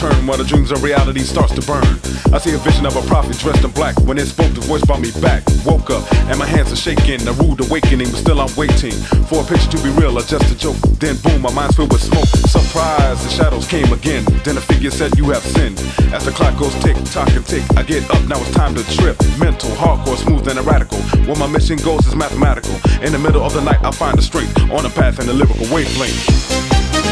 turn while the dreams of reality starts to burn. I see a vision of a prophet dressed in black. When it spoke, the voice brought me back. Woke up and my hands are shaking, a rude awakening, but still I'm waiting for a picture to be real or just a joke. Then boom, my mind's filled with smoke. Surprise, the shadows came again. Then a figure said, you have sinned. As the clock goes tick, tock and tick, I get up, now it's time to trip. Mental, hardcore, smooth and erratical. Where my mission goes is mathematical. In the middle of the night, I find the strength on a path in the lyrical wavelength.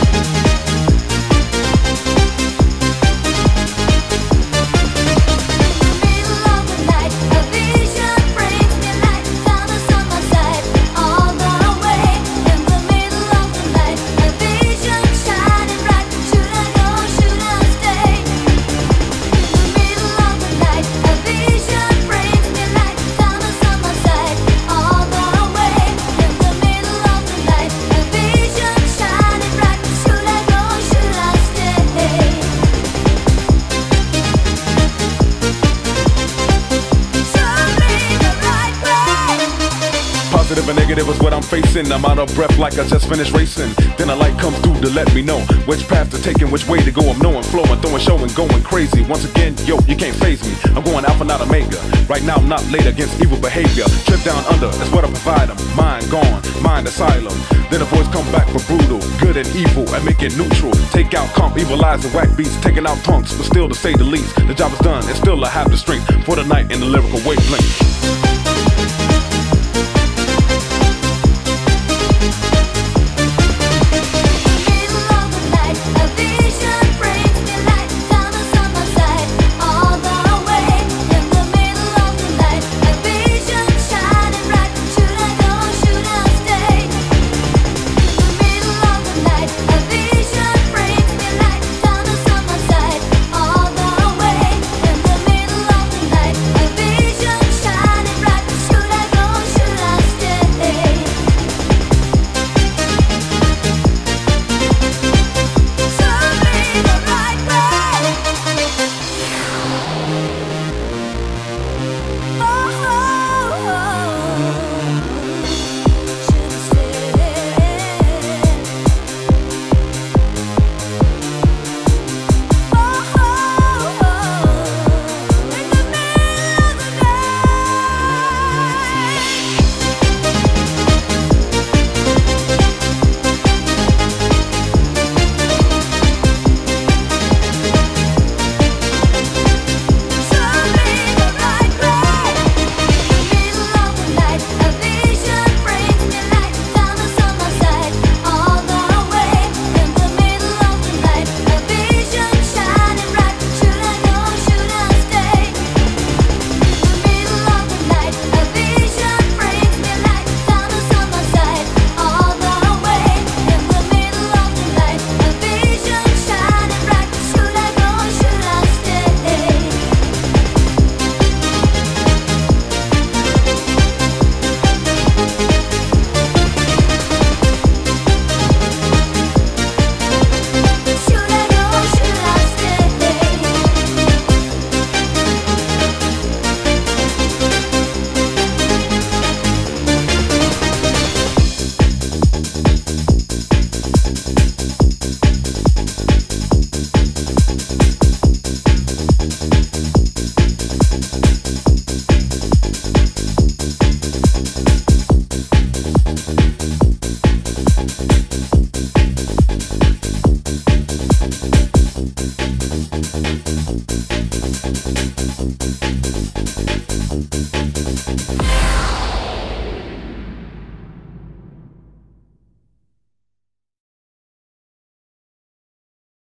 Positive and negative is what I'm facing. I'm out of breath like I just finished racing. Then a light comes through to let me know which path to take and which way to go. I'm knowing, flowing, throwing, showing, going crazy. Once again, yo, you can't faze me. I'm going alpha, not omega. Right now I'm not late against evil behavior. Trip down under, that's what I provide them. Mind gone, mind asylum. Then a voice come back for brutal, good and evil, and make it neutral. Take out comp, evil eyes and whack beats. Taking out punks, but still to say the least. The job is done, and still I have the strength for the night in the lyrical wavelength.